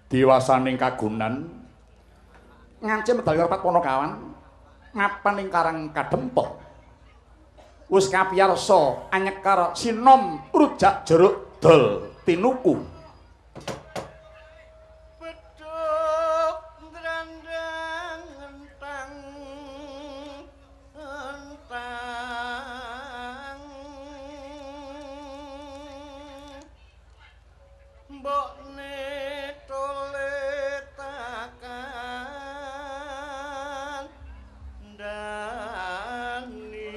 Diwasaning kagunan ngancem medal rapat Panakawan mapan ing Karang Kadempel. Wis kapiyarsa anyekar sinom rujak jeruk dol tinuku. Bedhug ndrandang entang entang mbokne tole takan ndani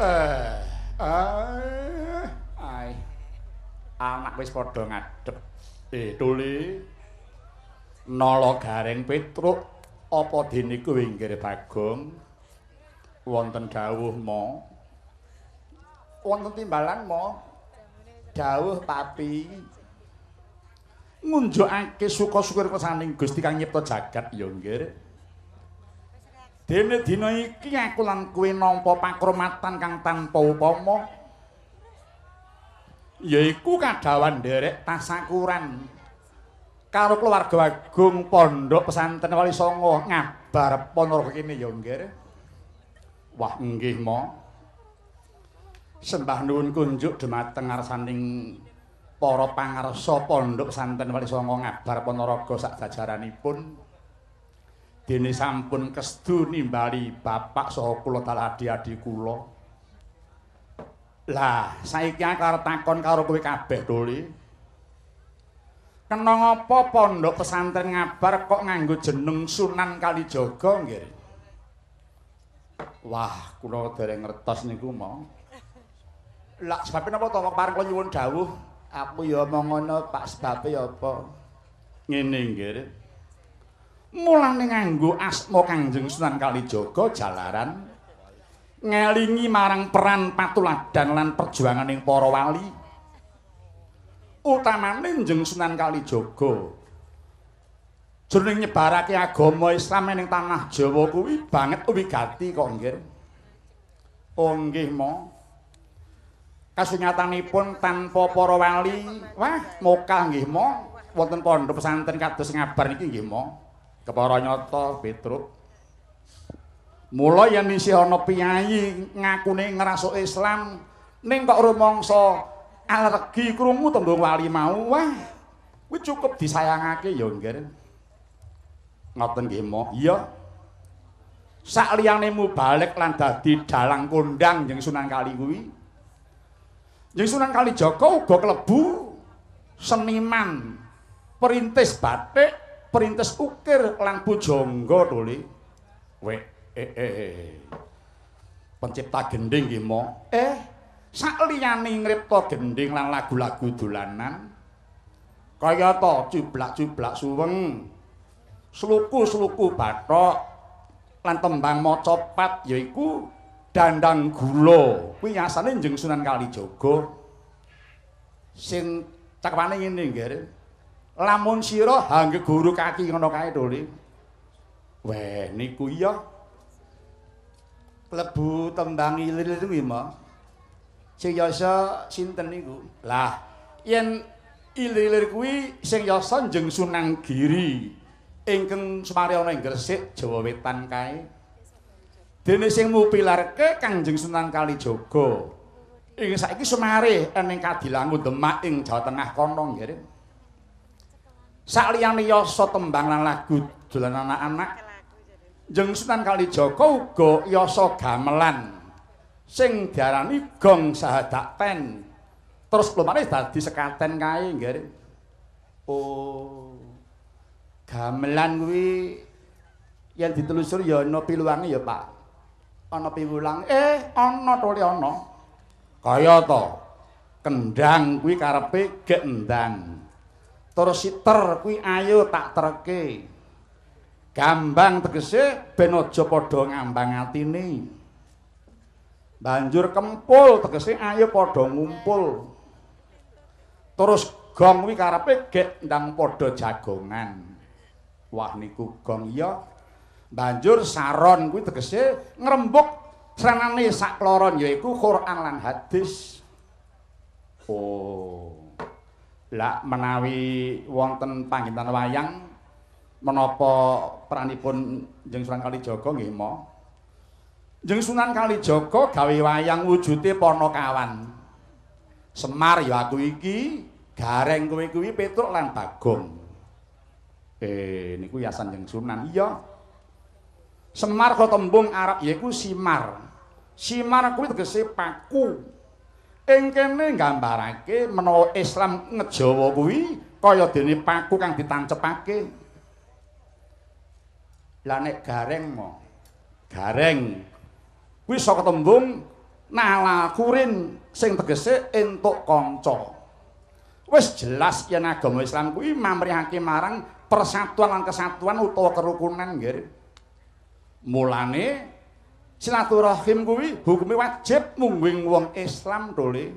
Ai. Anak wis padha ngadep. Tuli. Nala Gareng Petruk apa dene kuwi nggih Bagong? Wonten dawuh mo. Wonten timbalan mo. Dawuh papi. Ngunjukake suka-syukur kesaning Gusti kang nyipta jagat ya nggih. Dene dina iki aku lan kowe nampa pakromatan kang tanpa upama. Yaiku kadawan nderek tasakuran karo keluarga agung Pondok Pesantren Wali Songo ngabar Ponorogo kene ya nggih. Wah nggih mo. Sembah nuwun kunjuk dumateng ngarsaning para pangarsa Pondok Pesantren Wali Songo ngabar Ponorogo sak jajaranipun. Dene sampun kestu nimbali bapak saha kula dal adi-adi kula. Lah, saiki aku arep takon karo kowe kabeh, Doli. Kena ngapa Pondok Pesantren ngabar kok nganggo jeneng Sunan Kalijaga nggih? Wah, kula dereng ngertos niku mau. Lah sebabe napa to kok pareng kula nyuwun dawuh? Aku ya omong ngono, Pak, sebabe ya apa? Ngene nggih. Mulane nganggo asma Kangjeng Sunan Kalijaga jalaran ngelingi marang peran patuladan lan perjuanganing para wali. Utamane Njeng Sunan Kalijaga jroning nyebarake agama Islam ning tanah Jawa kuwi banget wigati kok nggih. Oh nggih mo. Kasunyatanipun tanpa para wali, wah mokal nggih mo. Wonten pondok pesantren kados ngabar niki nggih mo. Kepara nyata Petruk. Mula yen isih ana piyayi ngakune ngrasuk Islam ning kok rumangsa alergi krungu tembung wali mau, wah kuwi cukup disayangake ya nggih. Ngoten nggih mo. Iya. Sakliyane mubalik lan dadi dalang kondang Njeng Sunan Kali kuwi. Njeng Sunan Kalijaga uga klebu seniman, perintis batik, perintis ukir lan pujangga Doli. Pencipta gending nggih mo. Sakliyane ngripta gending lan lagu-lagu dolanan kaya ta cublak-cublak suweng, sluku-sluku bathok lan tembang macapat yaiku dandang gula. Kuwi asane Njeng Sunan Kalijaga. Sing cakepane ngene nggih. Lamun sira hangge guru kaki ngono kae Doli. Weh niku iya. Klebu tembang ilir kuwi mo. Sing yasa sinten niku? Lah, yen ilir kuwi sing yasa Njeng Sunan Giri ingkang sumari ana ing Gresik, Jawa Wetan kae. Dene sing mupilarke Kangjeng Sunan Kalijaga. Ing saiki sumari ning Kadilangu Demak ing Jawa Tengah kono nggih. Sakliyane yasa tembang lan lagu dolanan anak-anak, Njeng Sunan Kalijaga uga yasa gamelan sing diarani gong sahadakten. Terus lumane dadi sekaten kae nggih. Oh. Gamelan kuwi yen ditelusuri ya ana piluwange ya, Pak. Ana piwulang. Ana Toli ana. Kaya to. Kendang kuwi karepe gek endang. Terus siter kuwi ayo tak terke. Gambang tegese ben aja padha ngambang atine. Banjur kempul tegese ayo padha ngumpul. Terus gong kuwi karepe gek ndang padha jagongan. Wah niku gong iya. Banjur saron kuwi tegese ngrembug srenane sakloron yaiku Quran lan hadis. Oh. Lah menawi wonten panggentan wayang menapa peranipun Njeng Sunan Kalijaga nggih mo. Njeng Sunan Kalijaga gawe wayang wujude Panakawan. Semar ya aku iki, Gareng kowe kuwi Petruk lan Bagong. Niku yasan Njeng Sunan. Iya. Semar kok tembung Arab yaiku simar. Simar kuwi tegese paku. Ing kene nggambarake menawa Islam ngejawa kuwi kaya dene paku kang ditancepake. Lah nek gareng mo. Gareng kuwi saka tembung Nala kurin sing tegese entuk kanca. Wis jelas yen agama Islam kuwi mamrihake marang persatuan lan kesatuan utawa kerukunan nggih. Mulane silaturahim kuwi hukume wajib mungguing wong Islam dole.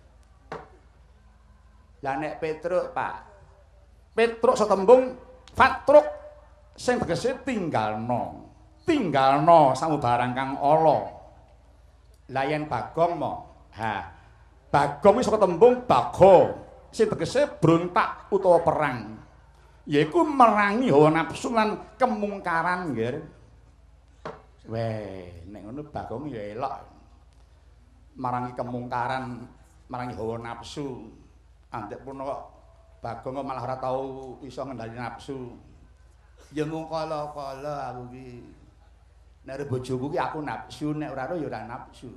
Lah nek Petruk, Pak. Petruk setembung fatruk sing tegese tinggalno. Tinggalno samubarang kang ala. Lah yen Bagong mo. Ha. Bagong wis saka tembung baga sing tegese brontak utawa perang. Yaiku merangi hawa nafsu lan kemungkaran nggih. Weh, nek ngono Bagong ya elok. Marangi kemungkaran, marangi hawa nafsu. Antek pun kok Bagong kok malah ora tau iso ngendali nafsu. Ya mung kala-kala aku ki. Nek bojoku ki aku nafsu, nek ora ya ora nafsu.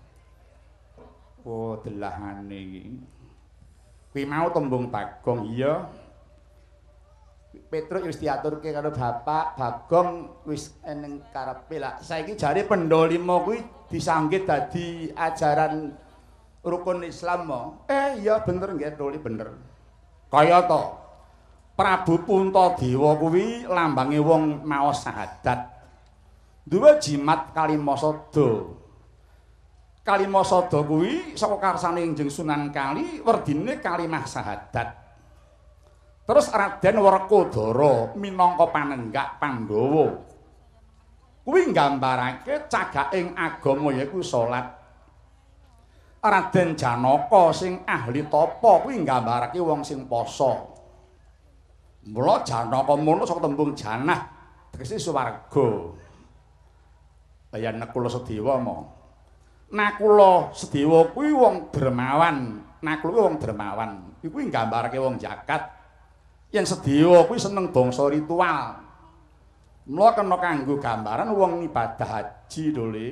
Oh, delahane iki. Kuwi mau tembung Bagong iya. Petruk wis diaturke karo bapak, Bagong wis eneng karepe lah. Saiki jare pendolimo kuwi disanggit dadi ajaran rukun Islam mo. Iya bener nggih, Doli bener. Kaya to. Prabu Puntadewa kuwi lambange wong maos syahadat. Duwe jimat Kalimasada. Kalimasada kuwi saka karsane Kanjeng Sunan Kali werdine kalimah syahadat. Terus Raden Werkodara minangka panenggak Pandhawa. Kuwi nggambarake cagaking agama yaiku salat. Raden Janaka sing ahli tapa kuwi nggambarake wong sing poso. Mula Janaka mono saka tembung janah tegese swarga. Bayan Nakula Sedewa mo. Nakula Sedewa kuwi wong dermawan. Nakula kuwi wong dermawan. Kuwi nggambarake wong jagat. Yen Sedewa kuwi seneng bangsa ritual. Mula kena kanggo gambaran wong ibadah haji dole.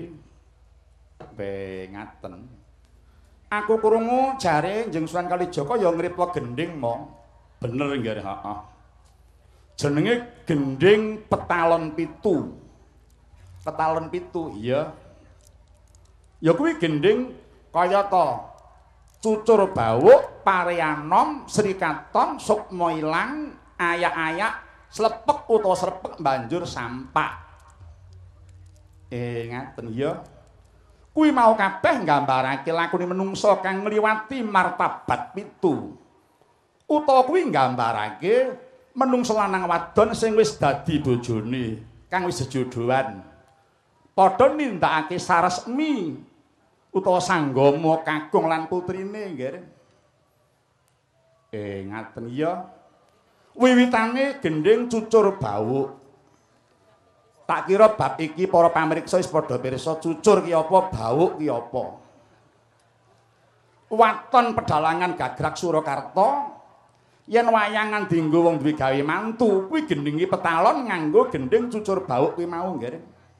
Ngaten. Aku krungu jare Kanjeng Sunan Kalijaga ya ngripta gendhing mo. Bener nggih, heeh. Jenenge gendhing petalon pitu. Petalon pitu, iya. Ya kuwi gendhing kaya to. Cucur bawuk, pareanom, srikaton, sukma ilang, ayak-ayak, slepek utawa srepek banjur sampak. Ngaten ya. Kuwi mau kabeh nggambarake lakune menungsa kang ngliwati martabat pitu. Utawa kuwi nggambarake menungsa lanang wadon sing wis dadi bojone, kang wis jejodhoan. Padha nindakake saresmi utawa sanggama kakung lan putrine nggih. Ngaten ya. Wiwitane gendhing cucur bawuk. Tak kira bab iki para pamirsa wis padha pirsa cucur ki apa, bawuk ki apa. Waton pedhalangan Gagrak Surakarta yen wayangan dienggo wong duwe gawe mantu kuwi gendhinge petalon nganggo gendhing cucur bawuk kuwi mau nggih.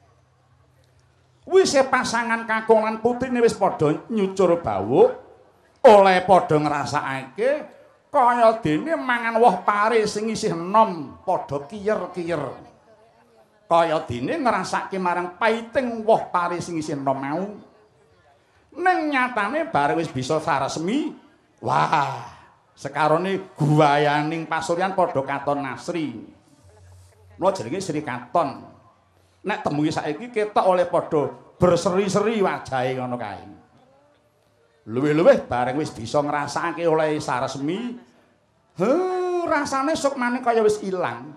Wis pasangan kakung lan putrine wis padha nyucur bawuk oleh padha ngrasakake kaya dene mangan woh pare sing isih enom padha kiyer-kiyer. Kaya dene ngrasake marang paiting woh pare sing isih enom mau. Ning nyatane bare wis bisa saresmi, wah, sekarone guwayaning pasuryan padha katon nasri. Mula jenenge Sri Katon. Nek temuke saiki ketok oleh padha berseri-seri wajahe ngono kae. Luwih-luwih bareng wis bisa ngrasakake oleh saresmi, rasane sukmane kaya wis ilang.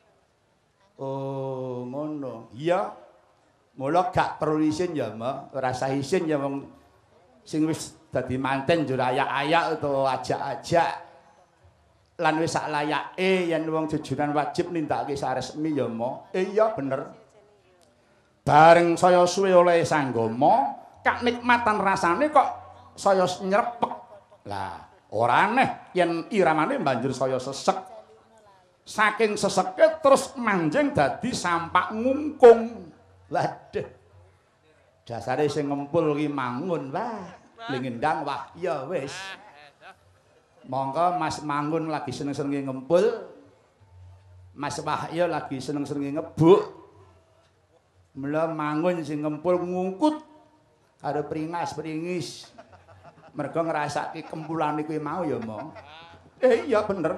Oh, ngono. Iya. Mula gak perlu isin ya, Mbak. Rasa isin ya wong sing wis dadi manten jur ayak-ayak utawa ajak-ajak. Lan wis sak layake yen wong jejuran wajib nindakake saresmi ya, Mbak. Iya bener. Bareng saya suwe oleh sanggama, kanikmatan rasane kok saya nyerepek. Lah, ora aneh yen iramane banjur saya sesek. Saking seseke terus manjing dadi sampak ngungkung. Waduh. Dasare sing ngempul ki mangun, wah. Lingendang wah, ya wis. Monggo Mas Mangun lagi seneng-senenge ngempul. Mas Wahya lagi seneng-senenge ngebuk. Mula Mangun sing ngempul ngungkut karo pringis. Mergo ngrasake kempulane kuwi mau ya, Mo. Iya bener.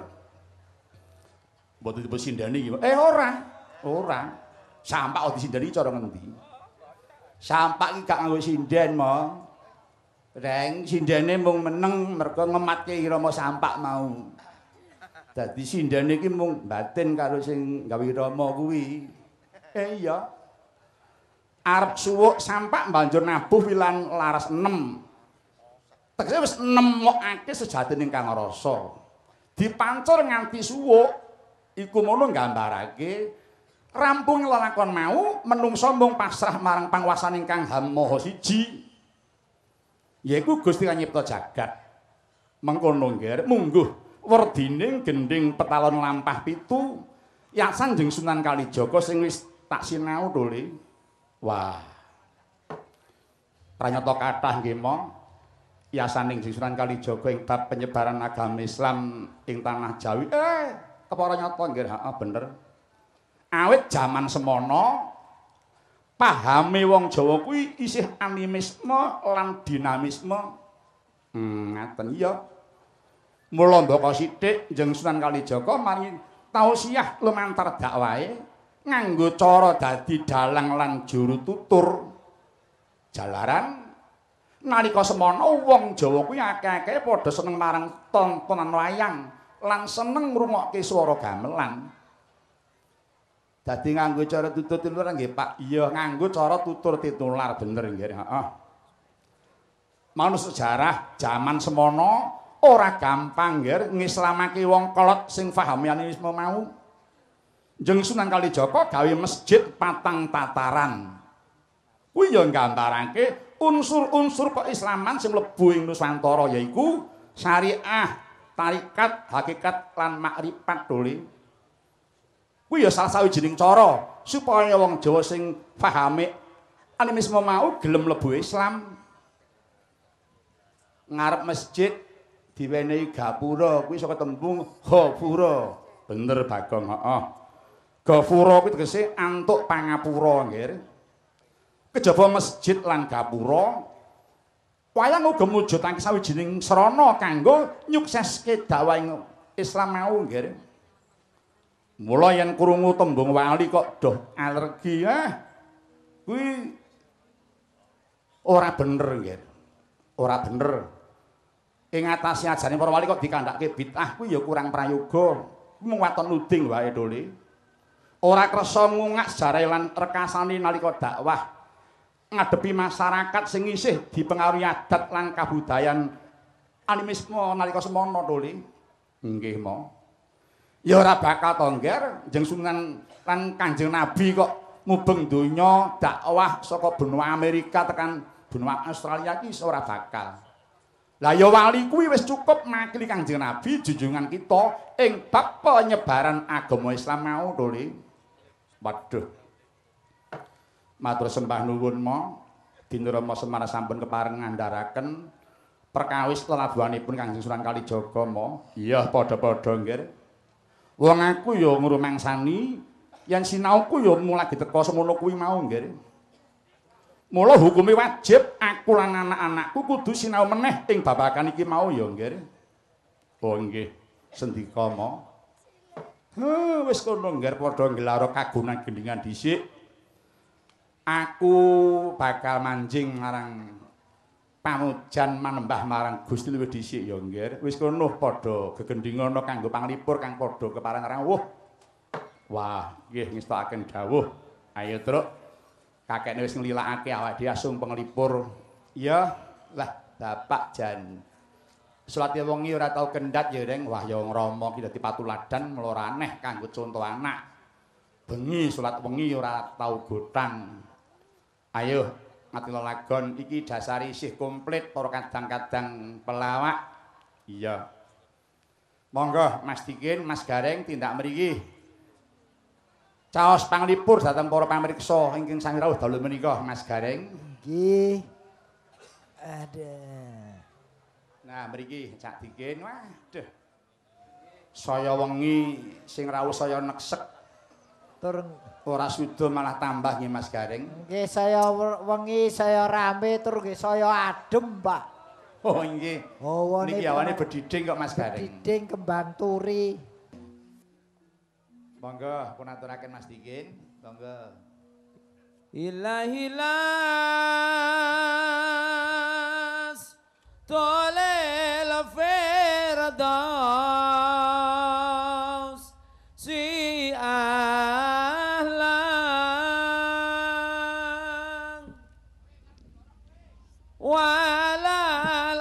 Mboten disindani iki. Ora. Sampak kok disindani cara ngendi? Sampak iki gak nganggo sinden, Mo. Reng sindene mung meneng mergo ngematke irama sampak mau. Dadi sindene iki mung batin karo sing gawe irama kuwi. Iya. Arep suwuk sampak banjur nabuh wilan laras 6. Tegese wis nemokake sejatining kang rasa. Dipancur nganti suwuk iku mono nggambarake rampung lelakon mau menungsa mung pasrah marang panguwasaning Kang Ham Maha Siji. Yaiku Gusti kang nyipta jagat. Mengkono nggih mungguh werdining gending petalon lampah 7 ya Sanjeng Sunan Kalijaga sing wis tak sinau to Le. Wah. Pranyata kathah nggih Mo. Yasaning Sunan Kalijaga ing bab penyebaran agama Islam ing tanah Jawi. Kepara nyata nggih, bener. Awit jaman semono pahame wong Jawa kuwi isih animisme lan dinamisme. Ngaten iya. Mula ndaka sithik Njeng Sunan Kalijaga mari tausiah lumantar dakwahe nganggo cara dadi dalang lan juru tutur. Jalaran nalika semono wong Jawa kuwi akeh-akeh padha seneng marang tontonan wayang lan seneng ngrungokke swara gamelan. Dadi nganggo cara tutur titular nggih Pak. Iya, nganggo cara tutur titular bener nggih. Heeh. Manut sejarah jaman semono ora gampang nggih ngislamake wong kolot sing pahami animisme mau. Njeng Sunan Kalijaga gawe masjid patang tataran. Kuwi ya nggambarake unsur-unsur keislaman sing mlebu ing Nusantara yaiku syariah, tarikat, hakikat lan makrifat dole. Kuwi ya salah sawijining cara supaya wong Jawa sing pahame animisme mau gelem mlebu Islam. Ngarep masjid diwenehi gapura kuwi saka tembung ghafura. Bener Bagong, heeh. Ghafura kuwi tegese antuk pangapura nggih. Kejaba masjid lan gapura wayang uga mujudake sawijining srana kanggo nyukseske dakwah Islam mau nggih. Mula yen krungu tembung wali kok doh alergi kuwi ora bener nggih. Ora bener. Ing atase ajane para wali kok dikandhake bid'ah kuwi ya kurang prayoga. Mung waton nuding wae dole. Ora kersa ngungak sejarah lan rekasane nalika dakwah ngadepi masyarakat sing isih dipengaruhi adat lan kabudayan animisme nalika semono to Le. Nggih Mo. Ya ora bakal to ngger Njeng Sunan lan Kanjeng Nabi kok mubeng donya dakwah saka benua Amerika tekan benua Australia iki ora bakal. Lah ya wali kuwi wis cukup makili Kanjeng Nabi junjungan kita ing bab penyebaran agama Islam mau to Le. Waduh. Matur sembah nuwun Mo. Dina Rama Semana sampun kepareng ngandharaken perkawis lelabuhanipun Kanjeng Sunan Kalijaga Mo. Iya padha-padha nggih. Wong aku ya ngrumangsani yen sinauku ya mulai diteka semono kuwi mau nggih. Mula hukume wajib aku lan anak-anakku kudu sinau meneh ing babagan iki mau ya nggih. Oh nggih, sendika Mo. Wis kono nggih padha ngelara kagunan gendingan dhisik. Aku bakal manjing marang pamujan manembah marang Gusti luwih dhisik ya nggih. Wis kono padha gegendhingana kanggo panglipur kang padha kepareng rawuh. Wah, nggih ngestakaken dawuh. Ayo, Truk. Kakekne wis nglilakake awake dhewe asung penglipur. Iya, lah Bapak jan salat wengi ora tau kendhat ya, Reng. Wah, ya Rama ki dadi patuladan mlora aneh kanggo conto anak. Bengi salat wengi ora tau gotang. Ayo ngati lelagon iki dasari isih komplit para kadang-kadang pelawak. Iya. Monggo Mas Dikin, Mas Gareng tindak mriki. Caos panglipur dhateng para pamirsa ingkang sami rawuh dalu menika Mas Gareng. Nggih. Ada. Nah mriki Cak Dikin. Waduh. Saya wengi sing rawuh saya neksek. Tur ora sudo malah tambah nggih Mas Garing. nggih saya wengi saya rame tur nggih saya adem, Pak. Oh nggih. Niki awane bedhidhing kok Mas Garing. Bedhidhing kembang turi. Monggo pun aturaken Mas Dikin. Monggo. Ilahilas tolel firdaus si ahlan walal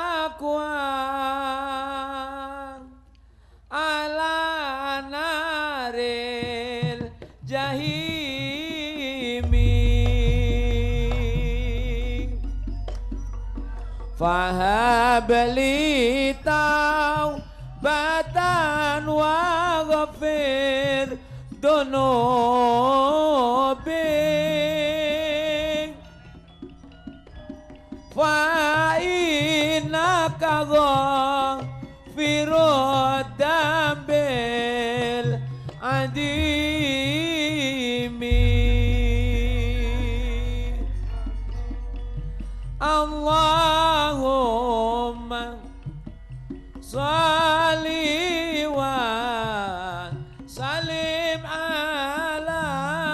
akwan ala naril jahimi fahab li taubatan wa ghafir dunubi fa innaka ghafirud dambil adimi Allahumma salli wa salim ala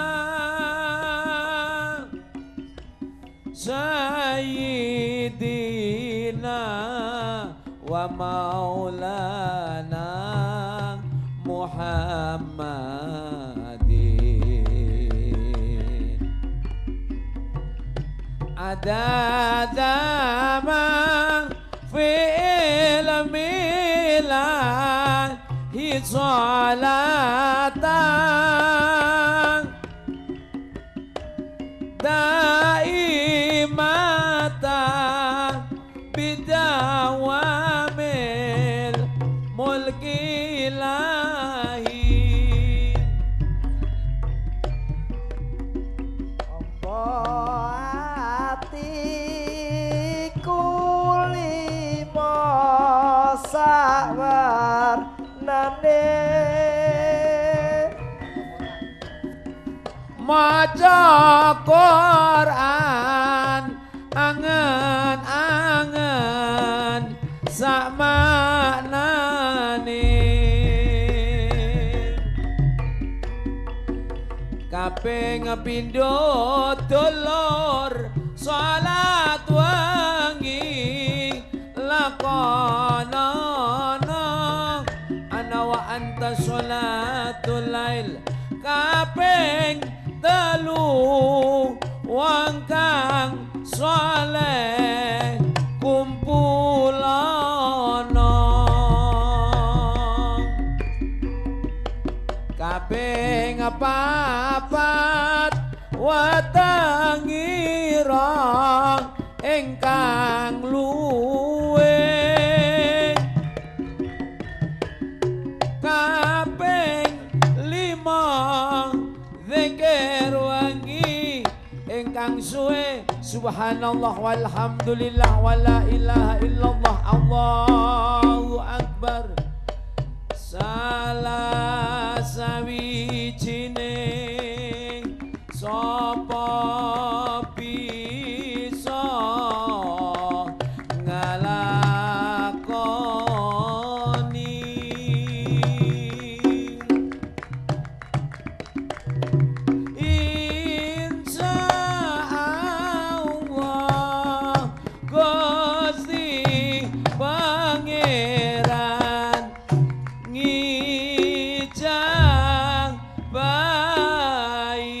sayyidina wa maulana Muhammadin adada ma fi ilmilahi salatan daimatan bidawamil mulki ilahi Atiku limo sawarnane maca Quran angen-angen sak maknane kaping pindho dulur salat wengi lakonono ana wa anta sholatul lail kaping telu wong kang saleh kumpulono kaping papat watangira ingkang luwih kaping lima zikir wangi ingkang suwe subhanallah walhamdulillah wala ilaha illallah Allahu akbar salah sawijining sapa bisa ngalakoni insyaallah Gusti Pangeran ngijang bayi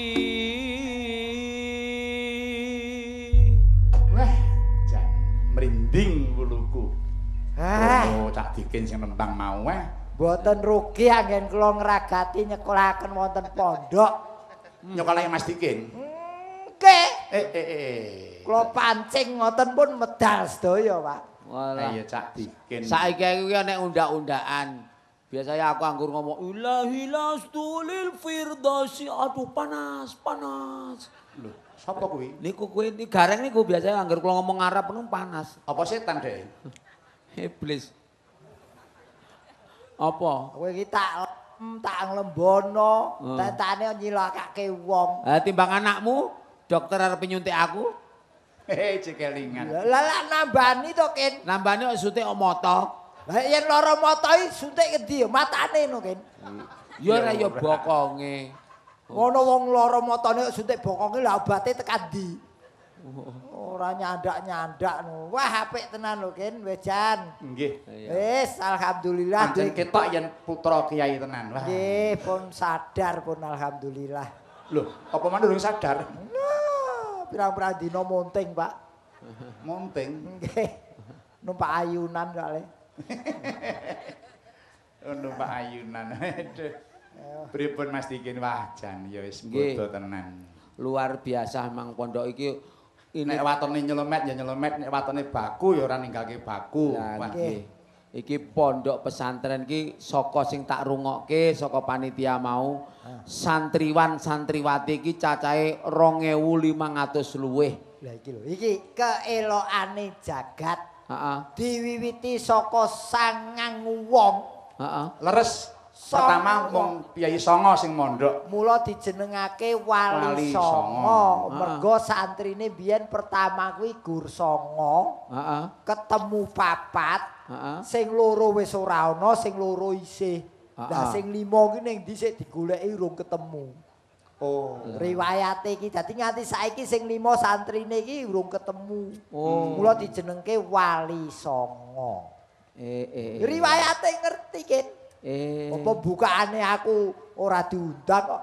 Wah, jan merinding wuluku. Ah, Oh, Cak Dikin sing nembang mau mboten rugi anggen kula ngragati nyekolaken wonten pondok. Nyokolahe Mas Dikin. Nggih, Kula kula pancing ngoten pun medal sedaya, Pak. walah iya Cak Dikin. saiki iki nek undak-undakan biasanya aku anggur ngomong ilahi lastulil firdausi aduh panas Lho, sapa kuwi? niku kuwi iki gareng niku biasanya anggur kula ngomong Arab penuh panas Apa setan, Dek? iblis apa Kowe iki tak tak nglembono, tetane nyilakake wong. Timbang anakmu, dokter arep nyuntik aku. Cekelingan. Lah nambani to, Kin. Nambane kok suntik mata. Lah yen lara mata iki suntik endi? Matane no, Kin. Ya ora ya bokonge. Ngono wong lara matane kok suntik bokonge lah obate tekan ndi? Ora nyandak-nyandak no. Wah apik tenan lho, Kin, Wejan. Nggih. Wis alhamdulillah Pancen ketok yen putra kiai tenan. Wah. nggih pun sadar pun alhamdulillah. Lho, apa maneh durung sadar? Nah, pirang-pirang dina monting, Pak. Monting. Nggih. Numpak ayunan kali. Numpak ayunan. Aduh. Pripun Mas Dikin wajan ya wis Nggih. bodho tenan. Luar biasa memang pondok iki Nek watone nyelemet ya nyelemet, nek watone baku ya ora ninggalke baku. Lah Wah. nggih. Iki pondok pesantren iki saka sing tak rungokke saka panitia mau santriwan santriwati iki cacahe 2500 luwih. Lah iki lho, iki keelokane jagat Heeh. diwiwiti saka 9 wong. Heeh. Leres pertama mung Kyai Songo sing mondok. Mula dijenengake Wali Wali Songo. Songo. Mergo santrine biyen pertama kuwi Gur Songo. Heeh. Ketemu papat. Heeh. Sing loro wis ora ana, sing loro isih. Lah sing 5 ki ning dhisik digoleki urung ketemu. Oh. Riwayate iki dadi nganti saiki sing 5 santrine iki urung ketemu. Oh. Mula dijenengke Wali Songo. Riwayate ngerti, Kin. Apa bukaane aku ora diundang kok.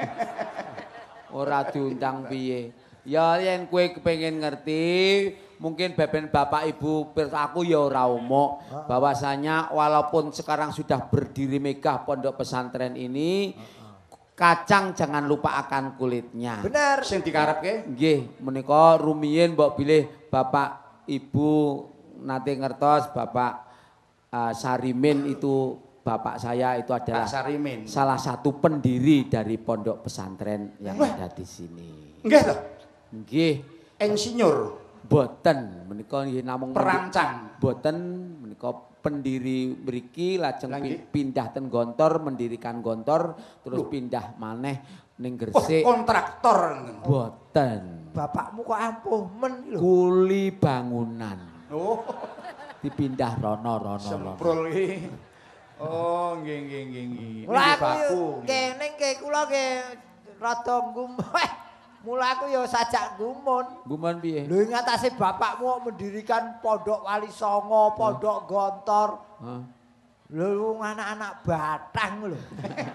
Ora diundang piye? Ya yen kowe kepengin ngerti, mungkin beben bapak ibu aku ya ora umuk bahwasanya walaupun sekarang sudah berdiri megah pondok pesantren ini, kacang jangan lupa akan kulitnya. Bener. Sing dikarepke? Nggih, menika rumiyin mbok bilih bapak ibu nate ngertos bapak Sarimin itu bapak saya itu adalah Sarimin. salah satu pendiri dari pondok pesantren yang ada di sini. Nggih to? Nggih, Insinyur, boten menika nggih namung perancang. boten menika pendiri mriki lajeng Lagi? pindah ten Gontor mendirikan Gontor terus pindah maneh ning Oh, Gresik. kontraktor. Boten. Bapakmu kok ampuh men lho. Kuli bangunan. Oh, Dipindah rono. semprul iki. Oh, nggih. Mula aku Baku. kene kula ke rada ngumeh. Mula aku ya sajak gumun. Guman piye? Lho ngatasé bapakmu kok mendirikan pondok Wali Songo, pondok Gontor. Hah? Lho anak-anak batang lho.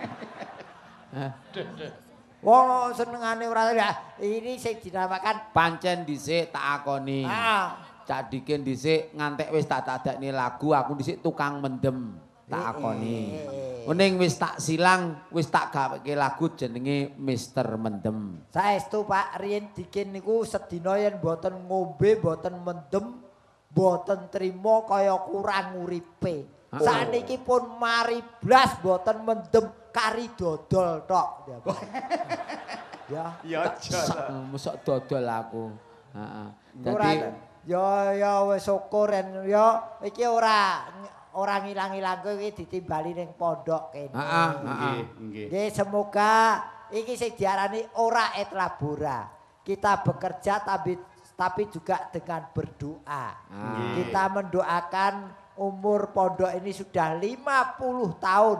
Wong senengane ora ini sing dinamakan Pancen dhisik tak akoni. Cak Dikin dhisik ngantek wis tak dadakne lagu, aku dhisik tukang mendem. Tak akoni. Mending wis tak silang, wis tak gaweke lagu jenenge Mister Mendem. saestu Pak Rien Dikin niku sedina yen mboten ngombe, mboten mendem, mboten trima kaya kurang uripe. Saniki pun mari blas mboten mendem kari dodol tok. Ya. Ya aja. Mosok dodol aku. Heeh. Ora Dadi ya wis syukur ya iki ora ngilang-ilangke iki ditimbali ning pondok kene. Nggih. Nggih semoga iki sing diarani ora et labora. Kita bekerja tapi juga dengan berdoa. Kita mendoakan umur pondok ini sudah 50 tahun.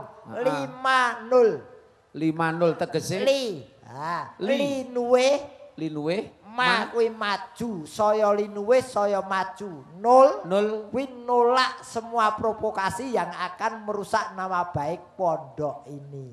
50. 50 tegese Linuwe Ma kuwi maju, saya linuwe, saya maju. Nol kuwi nolak semua provokasi yang akan merusak nama baik pondok ini.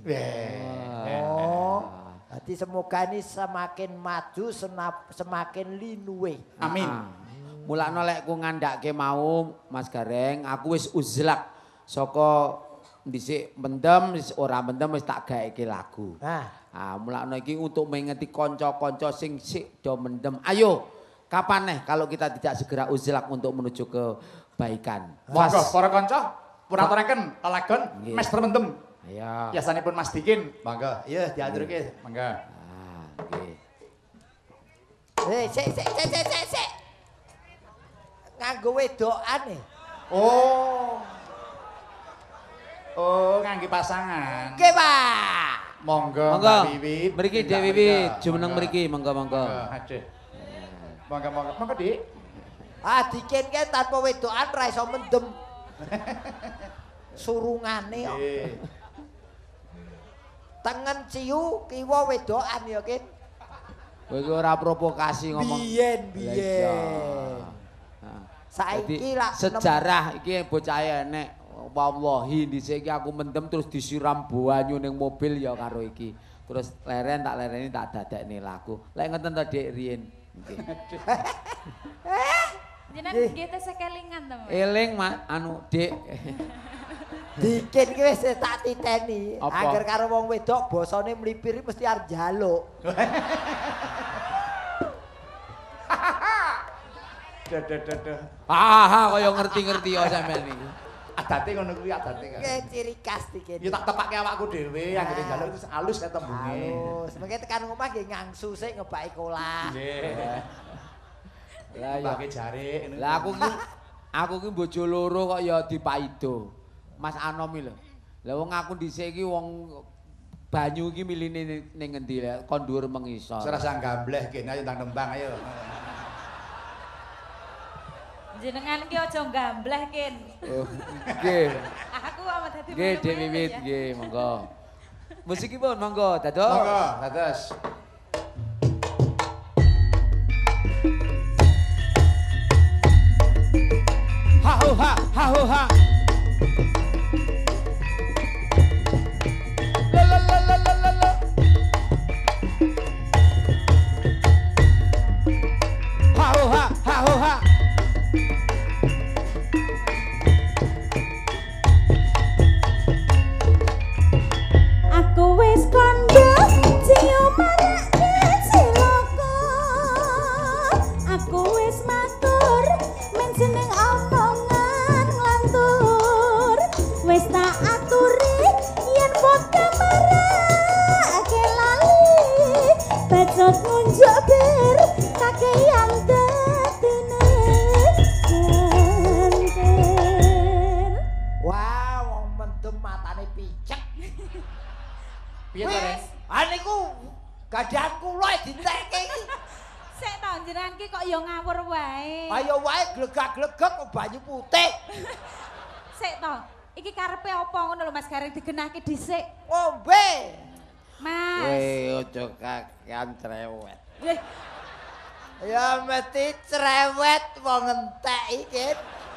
Jadi semoga ini semakin maju, semakin linuwe. Amin. Mulakno lek ku ngandhake mau Mas Gareng, aku wis uzlak saka dhisik mendem, wis ora mendem wis tak gaeke lagu. Mulakno iki untuk mengeti kanca-kanca sing sik do mendem. Ayo, kapan nih kalau kita tidak segera uzlak untuk menuju kebaikan. Monggo para kanca, pun aturaken lelagon Master Mendem. Iya. Yasanipun Mas Dikin. Monggo. Iya, diaturke. Monggo. Nggih. Sik. Nganggo wedokan nih. Oh. Oh, ngangge pasangan. Nggih, Pak. Monggo, Monggo. Mbak Wiwit. Mriki Dek Wiwit, jumeneng mriki, monggo. Aduh. Monggo, Dik. Ah, dikenke tanpa wedokan ra iso mendem. Surungane kok. Nggih. Tengen ciu kiwa wedokan ya, Kin. Kowe iki ora provokasi ngomong. Biyen. Nah, Saiki jadi, lak sejarah iki bocah enek. Wallahi dhisik iki aku mendem terus disiram banyu ning mobil ya karo iki. Terus tak lereni tak dadekne lagu. Lek ngeten to Dik riyen. Nggih. Jenengan nggih tesih kelingan to, Mas. Eling Mas anu Dik. Dikin ki wis tak titeni. Apa? Angger karo wong wedok basane mlipir mesti arep njaluk. Dadah. Kaya ngerti-ngerti ya sampean iki. Adate ngono kuwi adate kan. Nggih ciri khas dikin. Ya tak tepake awakku dhewe anggere njaluk itu halus kaya tembunge. Halus. Mengke tekan omah nggih ngangsu sik ngebaki kolah. Nggih. Lah ya. Pakai jari ngono. Lah aku ki bojo loro kok ya dipaido. Mas Anom iki lho. Lah wong aku dhisik iki wong banyu iki miline ning ngendi lho, kon dhuwur mengisor. Ora sang gambleh kene ayo tang tembang ayo. Jenengan ki aja gambleh, Kin. Oh, nggih. Aku amat dadi Nggih, Dek Wiwit, nggih, monggo. Musikipun monggo, dados. Monggo, dados. Ha ho ha, ha ho ha. La la la la la la la. Ha ho ha, ha ho ha. Aku wis kandha ciuman cilaka. Aku wis matur men jeneng omongan nglantur. Wis tak aturi yen padha marake lali. Bacot ngunjuk bir kakeyan dadine ganteng. Wah, wong mendem matane picek. Piye to, Rek? Ah niku gadang kula ditekke iki. Sik to jenengan ki kok ya ngawur wae. Ayo wae glegak-glegek banyu putih. Sik to. Iki karepe apa ngono lho Mas Gareng digenahke dhisik. Ngombe. Mas. Weh, ojo kakean cerewet. Weh, Ya mesti cerewet wong entek iki.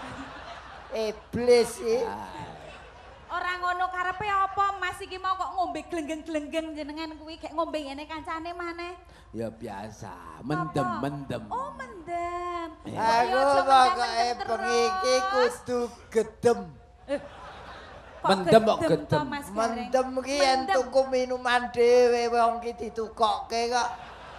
Iblis iki. ora ngono karepe apa Mas iki mau kok ngombe glenggeng-glenggeng jenengan kuwi gek ngombe ngene kancane maneh. Ya biasa, Apa? mendem. Oh, mendem. Aku pokoke bengi iki kudu gedem. Mendem kok gedem to, gedem. Mas Gareng? Mendem ki yen Mendem. tuku minuman dhewe wong ki ditukokke kok.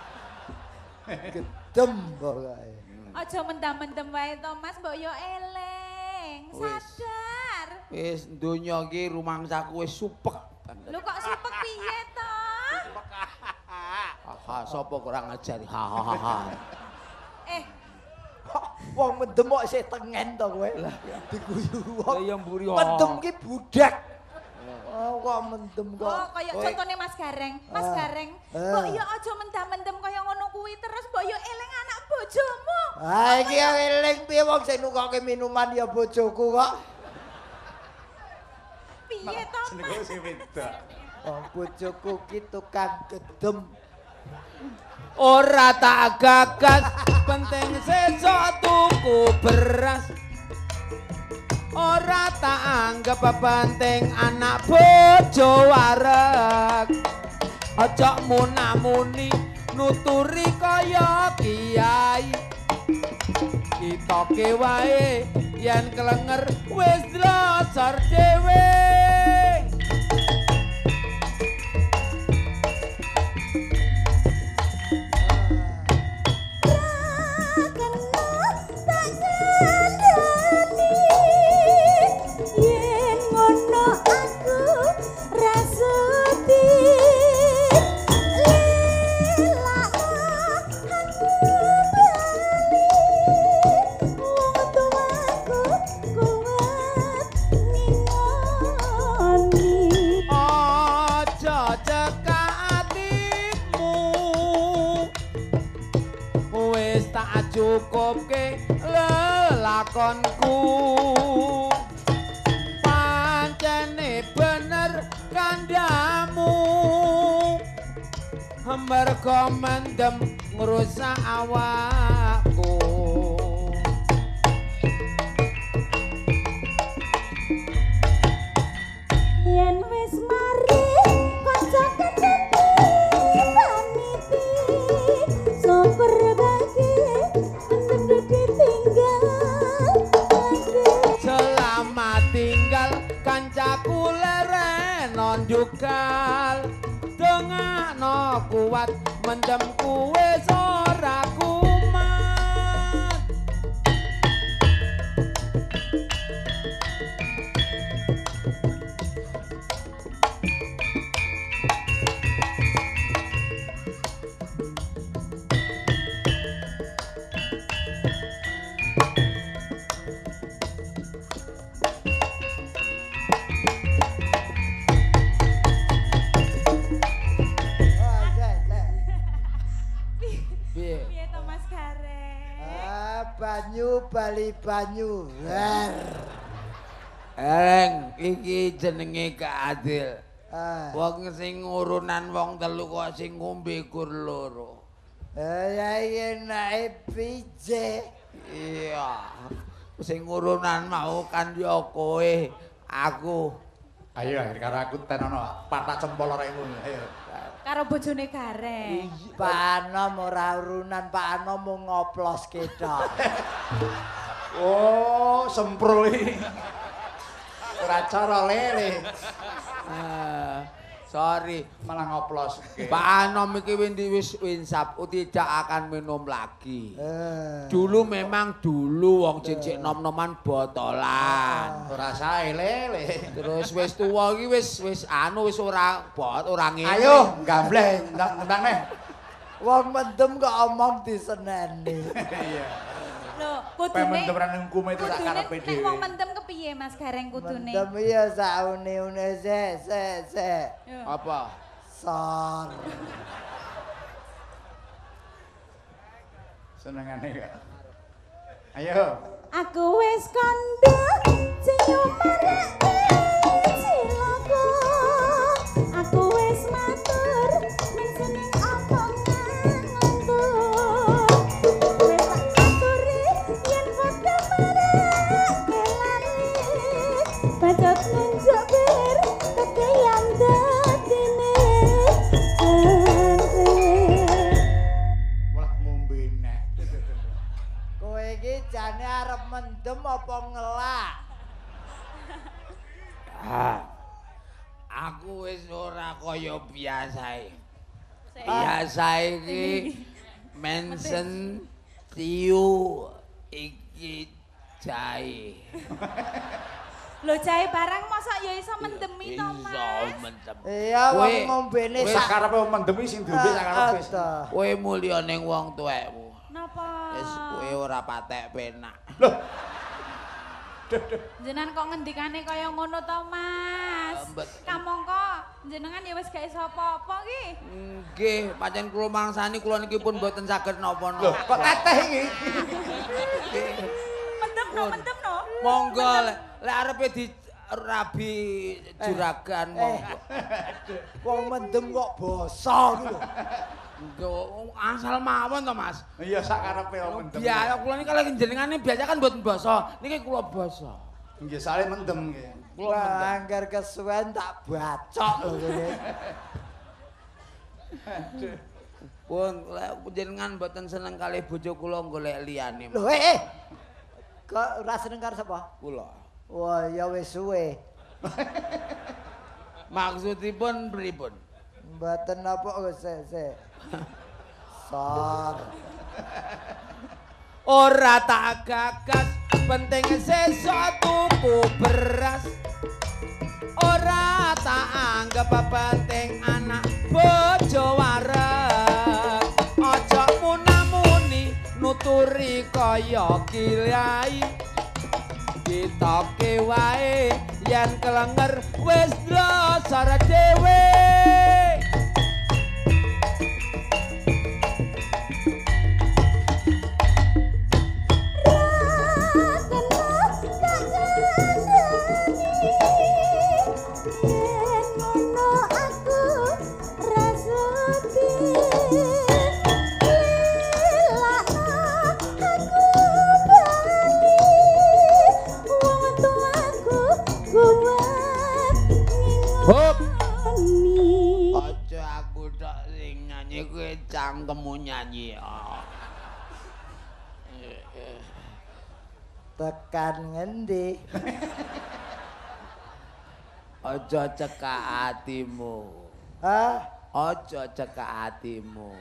Gedem pokoke. Aja mendam-mendem wae to Mas, mbok yo eling. Wis. Sadar. Wis donya iki rumangsaku wis supek. Lho kok supek piye to? Haha, sapa kurang ngajari. Hahaha. Eh, Wong mendem kok isih tengen to kowe. Diguyu wong. Lah ya mburi. Mendem ki budak. Oh kok mendem kok. oh kaya contone Mas Gareng. Mas Gareng, mbok yo aja mendam-mendem kaya ngono kuwi terus mbok yo eling anak bojomu. Ha iki eling piye wong sing nukokke minuman ya bojoku kok. Piye to? Jenenge sing wedok. Wong bojoku ki tukang gedem. Ora tak gagas, penting sesok tuku beras. Ora tak anggap penting anak bojo wareg. Aja munamuni nuturi kaya kiai. Kitoke wae yen kelenger wis dlosor dhewe. nyukupke lelakonku pancene bener kandamu merga mendem ngrusak awakku yen wis mari kanca-kanca pamiti super bagi mendem ditinggal selamat tinggal kancaku leren nonjugal dongakno kuat mendem kuwe ora kumat piye to Mas Gareng Banyu bali banyu. Eng iki jenenge keadil Ah. wong sing urunan wong telu kok sing ngombe kur loro Ya enake pije. iya sing urunan mau kan ya kowe aku Ayo karo aku tenono patak cempol ora iku. Ayo. karo bojone Gareng. Pak Anom ora urunan, Pak Anom mau ngoplos ketok. Oh, sempro iki. Ora cara lele. Sorry, Malah ngoplos. Pak Anom iki wis winsap tidak akan minum lagi. Eh. Dulu memang dulu wong cicik nom-noman botolan. Ora sae lele. Terus wis tuwa iki wis anu wis ora ngene. Ayo, gambleh, ndang neh. Wong mendem kok omong diseneni. Iya. Lho, kudune Mendem ra ning hukum itu sak karepe nek dhewe. wong mendem kepiye Mas Gareng kudune? Mendem iya saune-une se. Yo. Apa? Sor. Senengane kok. Ayo. Aku wis kandha ciuman cilaka. Aku wis matur ning seneng omonganku. Wis tak aturi yen padha marake lali. Bacot nunjuk bir kekeyan dadine. Malah ngombe neh. Kowe iki jane arep mendem apa ngelak? Aku wis ora kaya biasae. Biasae iki mensen tiu iki jae. Lho jahe barang mosok ya iso mendemi to, Mas? Iso mendem. Iya wong ngombene Wis karepe mendem iki sing diombe sak karepe. Kowe mulya ning wong tuwekmu. Napa? Wis kowe ora patek penak. Loh. Jenengan kok ngendikane kaya ngono to, Mas? Kamangka jenengan ya wis gak iso apa-apa ki. Nggih, pancen kula mangsani kula niki pun mboten saged napa-napa. Loh, kok teteh iki? Mendem no. Monggo lek arepe dirabi juragan monggo. Wong mendem kok basa iki lho. Nggih, asal mawon to, Mas. Iya sak karepe mendem. Biaya kula niki kalih jenengane biasa kan mboten basa. Niki kula basa. Nggih sale mendem nggih. Kula mendem. Angger kesuwen tak bacok lho kene. Pun lek jenengan mboten seneng kalih bojo kula golek liyane. Lho kok ora seneng karo sapa? Kula. Wah, ya wis suwe. Maksudipun pripun? Mboten napa se. Sor. Ora tak gagas penting sesuk tuku beras. Ora tak anggap penting anak bojo wareg. Aja munamuni nuturi kaya kiai. Ditoke wae yen kelenger wis dasar dhewe. Tekan ngendi? Aja cekak atimu. Hah? Aja cekak atimu.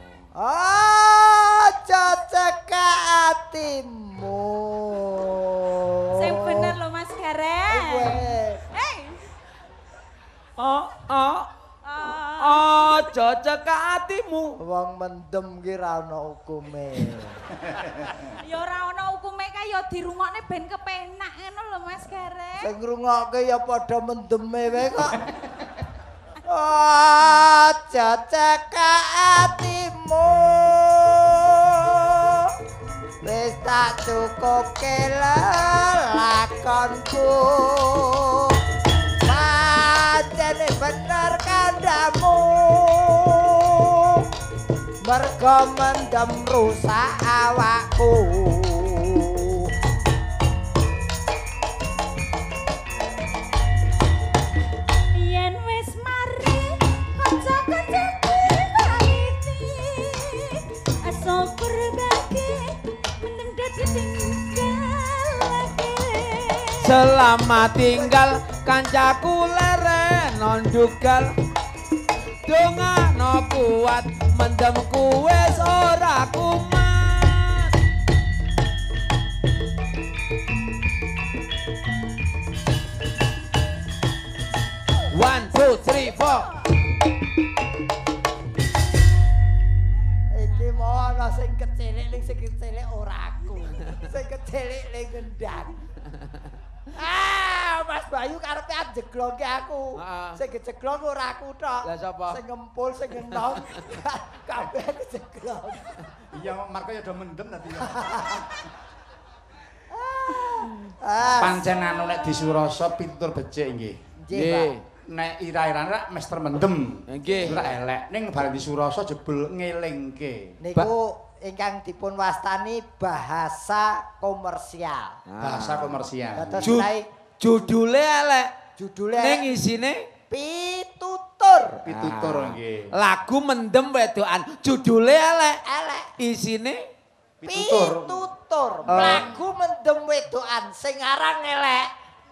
Aja cekak atimu. Sing bener lho Mas Gareng. Aja cekak atimu. Wong mendem ki ra ono hukume. Ya ora ana hukume kae ya dirungokne ben kepenak ngono lho Mas Gareng. Sing ngrungokke ya padha mendeme wae kok. Aja cekak atimu. Wis tak cukupke lelakonku. Pancene bener kandamu. Mergo mendem rusak awakku. Yen wis mari kanca-kancaku pamiti. Asa berbagi mendem dadi tinggal lagi. Selamat tinggal kancaku leren nondugal. Dongano kuat mendemku wis ora kumat. One, two, three, four. Iki mau ana sing kecilik ning sing kecilik ora aku. Sing kecilik ning gendang. Mas Bayu karepe jeglongke aku. Sing jeglong ora aku tok. Lah sapa? Sing ngempul, sing ngenong. Kabeh jeglong. Iya, Marco ya udah mendem nanti. Pancen anu nek di Suroso pitutur becik nggih. Nggih. Nek ira-irane mester mendem. Nggih. Ora elek. Ning bareng di Suroso jebul ngelingke. Niku ingkang dipun wastani bahasa komersial. Bahasa komersial. Dados Ju- menawi Judule elek. judule Ning isine pitutur. Pitutur nggih. lagu mendem wedokan. Judule elek. Elek. Isine Pitutur. Lagu mendem wedokan sing aran elek.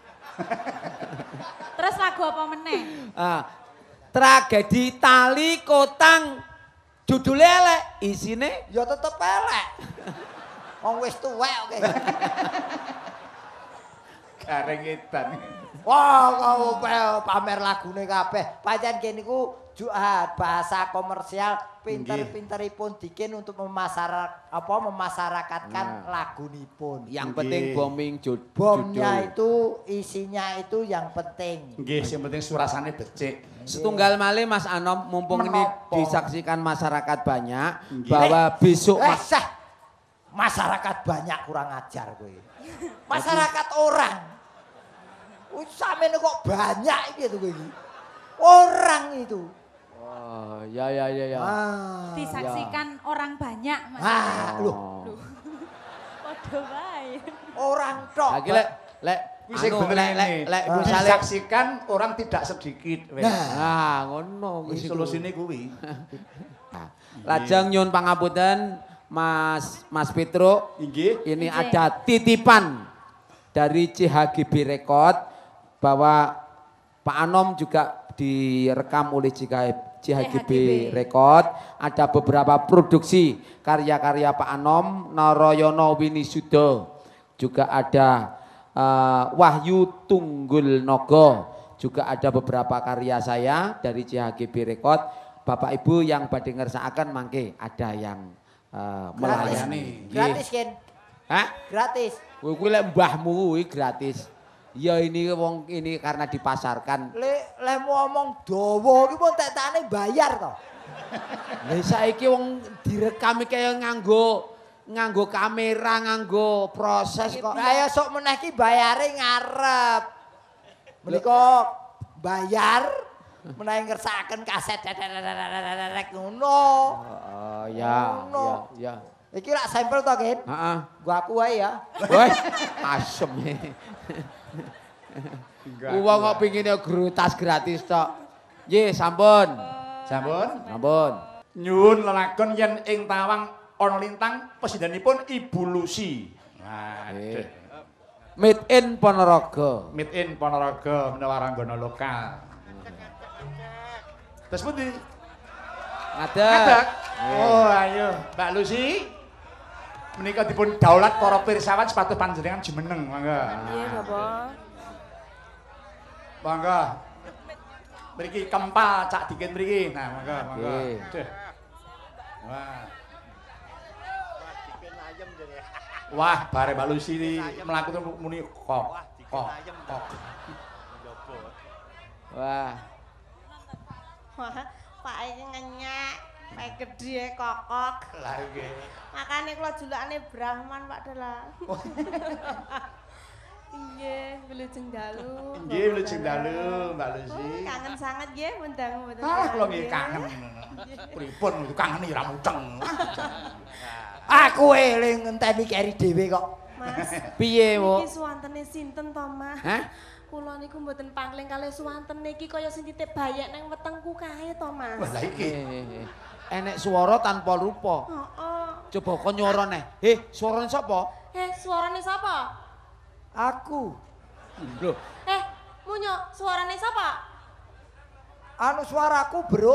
Terus lagu apa meneh? tragedi tali kotang. Judule elek. Isine Ya tetep elek. Wong wis tuwek oke. Gareng edan. Wah, kau pamer lagune kabeh. Pancen kene niku bahasa komersial pinter-pinteripun dikin untuk memasyarakatkan lagunipun. yang penting bombing Bomnya itu isinya itu yang penting. Nggih, sing penting surasane becik. Setunggal malih Mas Anom mumpung ini Menopo. disaksikan masyarakat banyak Nggih. bahwa besok Masyarakat banyak kurang ajar kowe. Masyarakat orang. Sampeyan kok banyak gitu kowe iki. Orang itu. Oh, ya. Disaksikan orang banyak Mas. Loh, Padha wae. orang tok. Lagi lek Kuwi sing bener ini. misale Disaksikan orang tidak sedikit. ngono Kuwi solusine kuwi. Lajeng nyun pangapunten Mas Petro. Inggih. Ini ada titipan dari CHGB Record bahwa Pak Anom juga direkam oleh CHGB Record. Ada beberapa produksi karya-karya Pak Anom, Narayana Winisuda. Juga ada Wahyu Tunggul Nogo. Juga ada beberapa karya saya dari CHGB Record. Bapak Ibu yang badhe ngersakaken mangke ada yang melayani. Gratis kan? Hah? Gratis. Kuwi lek mbahmu kuwi gratis. Ya ini wong ini karena dipasarkan. Le mau omong dawa iki pun tekane bayar to. Lah saiki wong direkam kaya nganggo kamera, nganggo proses kok. Kaya sok meneh ki bayare ngarep. Menika bayar menawi ngersakaken kaset ngono. Oh ya. Iki lak sampel to, Ken? Heeh. Gua aku wae ya. Woi, asem. Wong kok pingine grutas gratis tok. Nggih, sampun. Sampun. Nyuwun lelagon yen ing Tawang ana lintang presidenipun Ibu Lucy. Waduh. Made in Ponorogo. Made in Ponorogo menawa Ranggana lokal. Terus pundi? Ngadeg. Oh, ayo, Mbak Lucy. Menika dipun daulat para pirsawan sepatu panjenengan jumeneng, mangga. Nggih, Bapak. Mangga. Mriki kempal cak dikit mriki. Nah, mangga, mangga. Wah. Wah, bare Mbak Lucy mlaku muni kok. Wah. Wah, Pak iki ngenyak. Pak gedhe kokok. Lah nggih. Makane kula julukane Brahman, Pak Dalah. Nggih, wilujeng dalu. Nggih, wilujeng dalu, Mbak Lucy. Kangen sangat nggih mendang mboten. Ah, kula nggih kangen. Pripun kangen ora muteng. Aku eling ngenteni keri dhewe kok. Mas. Piye, Bu? Iki suwantene sinten to, Mas? Hah? Kula niku mboten pangling kalih suwanten niki kaya sing titip bayek nang wetengku kae to, Mas. Wah, lah iki. Enek swara tanpa rupa. Heeh. Coba kok nyoro neh. Suarane sapa? Suarane sapa? Aku. Lho, Munyo, suarane sapa? Anu suaraku, Bro.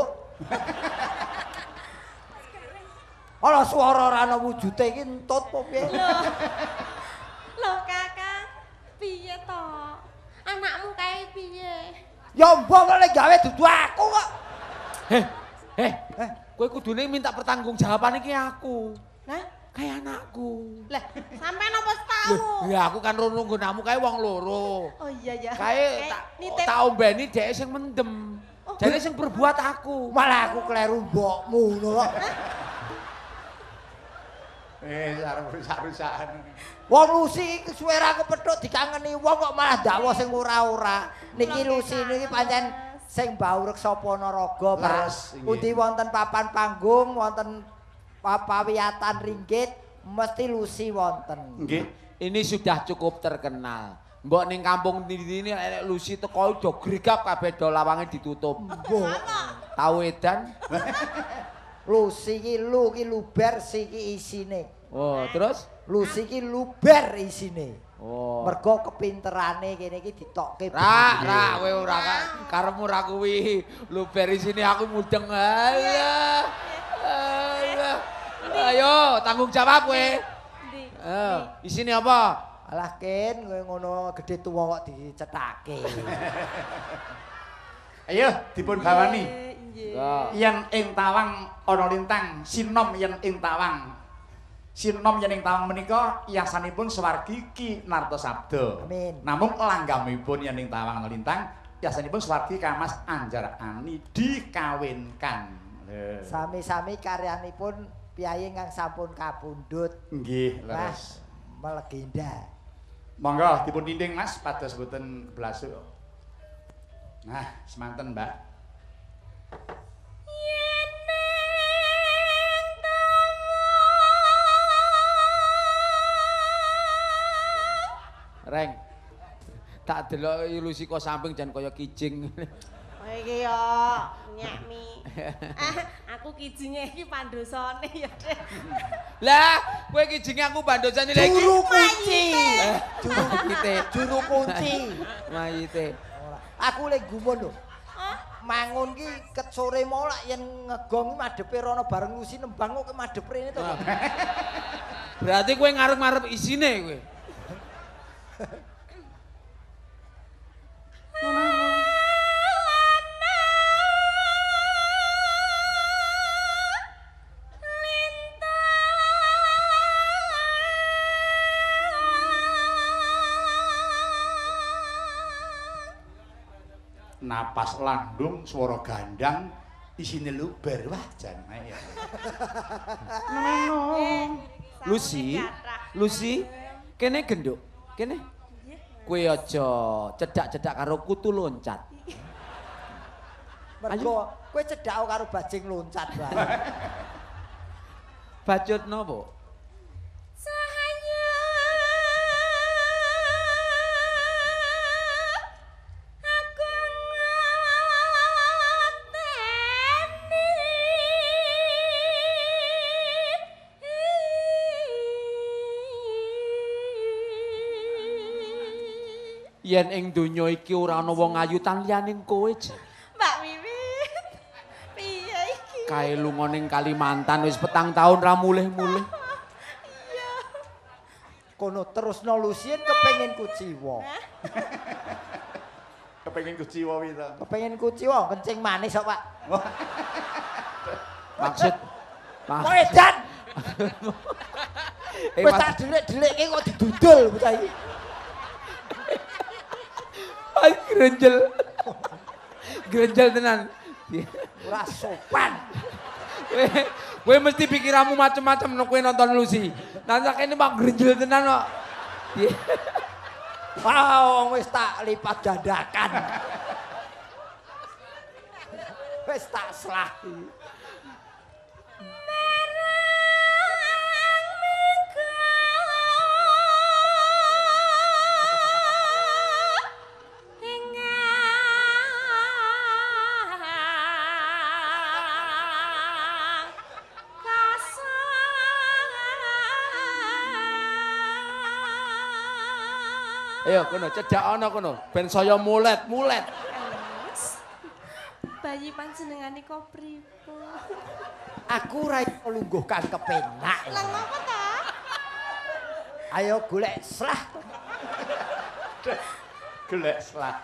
Ala suara ora ana wujude iki entut apa piye? Loh, Kakang. Piye to? Anakmu kae piye? Ya mbok lek gawe dudu aku kok. kowe kudune minta pertanggungjawaban iki aku. Lah, Kayak anakku. lah, sampean apa tahu? Ya aku kan rono nggonamu kae wong loro. Oh iya ya. Kae tak ombeni dhek sing mendem. Jane sing berbuat aku. Malah aku kleru mbokmu ngono kok. Rusak-rusakan. Wong Lucy iki suwera kepethuk dikangeni wong kok malah dakwa sing ora-ora. Niki Lucy niki pancen sing bau reksa Ponorogo, Mas. Pundi wonten papan panggung, wonten pawiatan ringgit, mesti Lucy wonten. Nggih. Ini sudah cukup terkenal. Mbok ning kampung ini nek Lucy teko do gregap kabeh do lawange ditutup. Tau edan. Lucy ki lu ki luber si ki isine. Oh, terus? Lucy ki luber isine. Oh. Mergo kepinterane kene iki ditokke. Ra, kowe ora karepmu ra kuwi. Luber isine aku mudeng. Alah. Ayo, tanggung jawab kowe. Isine apa? Alah Ken, kowe ngono gedhe tuwa kok dicethake. Ayo dipun bawani. Nggih. Yen ing tawang ana lintang, sinom yen ing tawang. Sinom yen ing tawang menika yasanipun Swargi Ki Nartasabda. Amin. Namung langgamipun yen ing tawang ana lintang, yasanipun Swargi Kamas Anjarani dikawinkan. Sami-sami karyanipun piyayi ingkang sampun kapundhut. Nggih, Mas, leres. melegenda. Monggo dipun tinding Mas pados boten blasuk. Nah, semanten, Mbak. Reng. Tak delok ilusi kok samping jan kaya kijing. Kowe iki yo nyekmi. Aku kijinge iki pandosane ya, Dek. Lah, kowe kijinge aku bandosane lagi. Juru kunci. Juru kunci. Mayite. Aku lek gumun lho. Mangun ki ket sore mau lak yen ngegong madhepe rono bareng Lucy nembang kok madhep rene to. Berarti kowe ngarep-ngarep isine kowe. Napas landung, swara gandang, isine luber. Wah, jan ya. Lucy, kene genduk. Kene. Kowe aja cedak-cedak karo kutu loncat. Mergo kowe cedhak karo bajing loncat wae. Bacut nopo? yen ing donya iki ora ana wong ayu tan liyaning kowe, Jen. Mbak Wiwit. Piye iki? Kae lunga ning Kalimantan wis 4 tahun ra mulih-mulih. Iya. Kono terusno Lusien kepengin kuciwa. Kepengin kuciwa wi to. Kepengin kuciwa kencing manis kok, Pak. Maksud Kowe edan. Wis tak delik-delikke kok didudul bocah iki. Ay, grenjel. Grenjel tenan. Ora sopan. Kowe mesti pikiranmu macam-macam nek kowe nonton Lucy. Nang kene mak grenjel tenan kok. Wah, wis tak lipat dadakan. Wis tak selahi. Ayo kono cedak ana kono ben saya mulet. Bayi panjenengane kok pripun? Aku ora iso lungguh kang kepenak. Lah ngapa ta? Ayo golek slah. Golek selah.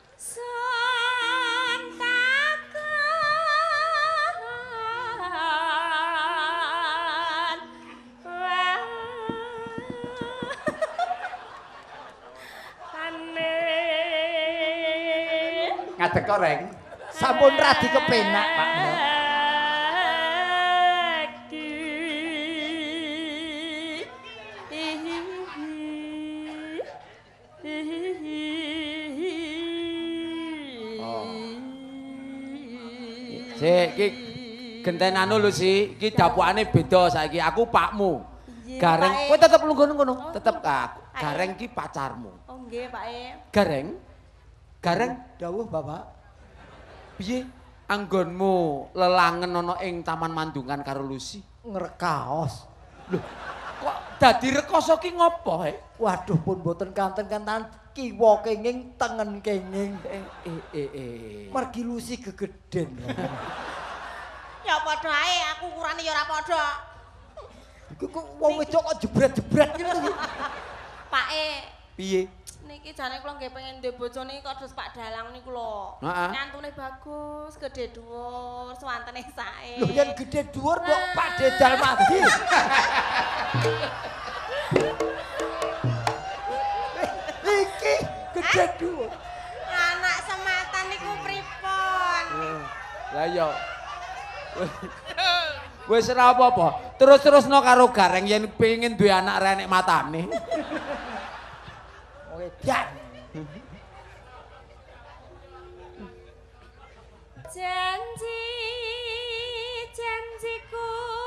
Ngadeg koreng. Sampun radi kepenak, Pak. Sik iki gentenanu lho Si, iki dapukane beda saiki. Aku pakmu. Gareng, kowe tetep lungguh ngono. Tetep aku. Gareng iki pacarmu. Oh nggih, Pak E. Gareng Dawuh, Bapak. piye anggonmu lelangen ana ing Taman Mandungan karo Lucy? Ngrekaos. Lho, kok dadi rekoso ki ngopo, Waduh pun boten kanten-kanten kiwa kenging tengen kenging. Margi Lucy gegeden. Ya padha ae, aku ukurane ya ora padha. Iku kok wong wedok kok jebret-jebret gitu. Pak E, Piye? niki jane kula nggih pengen duwe bojone kok dos Pak Dalang niku lho. Heeh. Nyantune bagus, gedhe dhuwur, swantene sae. Lho yen gedhe dhuwur kok Pak Dedal mati. Iki gedhe dhuwur. Anak sematan niku pripun? Lah iya. Wis ora apa-apa. Terus-terusno karo Gareng yen pengin duwe anak renek matane. Wedan. Janjiku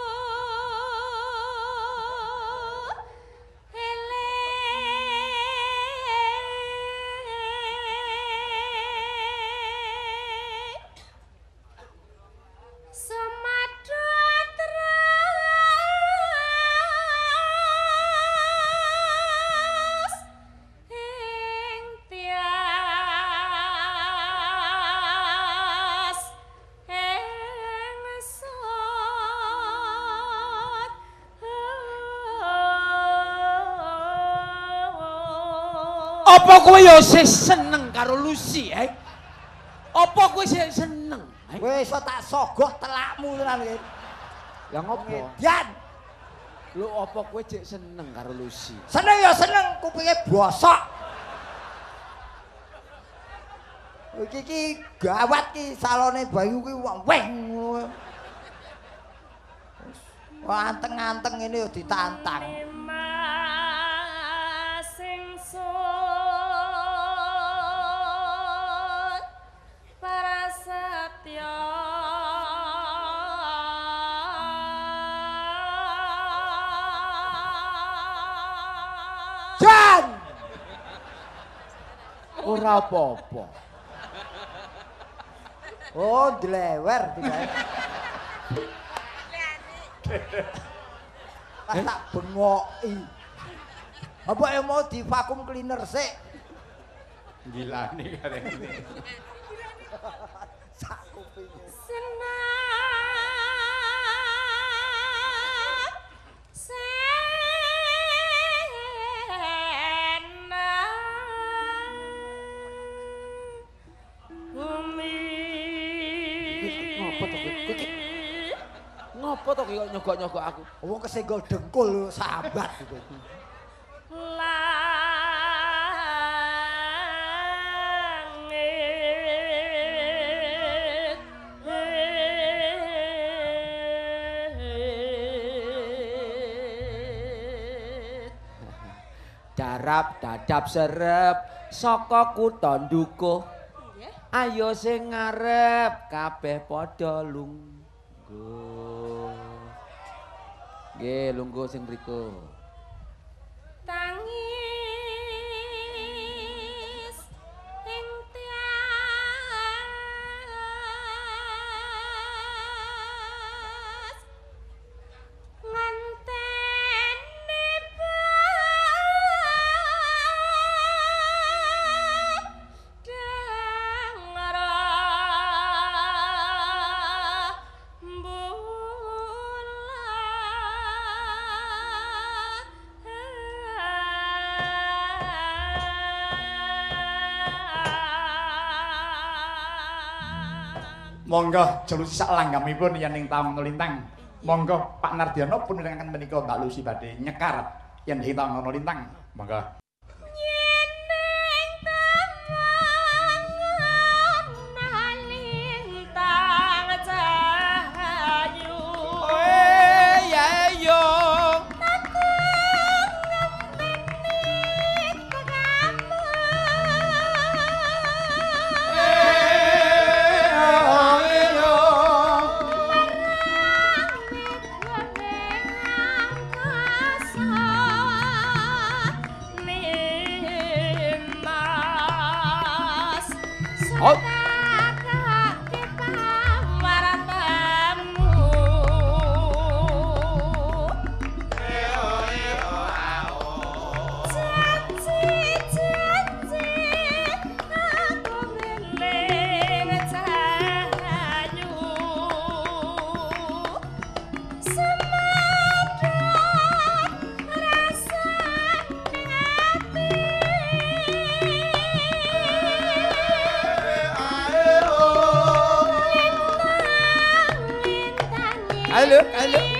Apa kowe ya isih seneng karo Lucy, Apa kowe isih seneng? Kowe iso tak sogoh telakmu tenan iki. Lah ngopo? Yan. Lho apa kowe jek seneng karo Lucy? Seneng ya seneng, kupinge bosok. Iki gawat ki salone Bayu ki weng ngono. Wah anteng-anteng ngene ya ditantang. Jan! Ora apa-apa. Oh, dilewer tibae. Pas tak bengoki. Apa yang mau di vakum cleaner sik? Gilane karek iki. Sak kupinge. Ngopo to kok nyogok-nyogok aku? Wong kesenggol dengkul sahabat gitu. Darap dadap serep saka kutha Ndukuh. Ayo sing ngarep kabeh padha lungguh. Nggih, lungguh sing mriku. Tangis ing tias ngenteni Monggo jelusi sak langgamipun yen ing taun lintang. Monggo Pak Nardiana pun ingkang menika Mbak Lucy badhe nyekar yen ing taun lintang. Monggo. Halo, halo.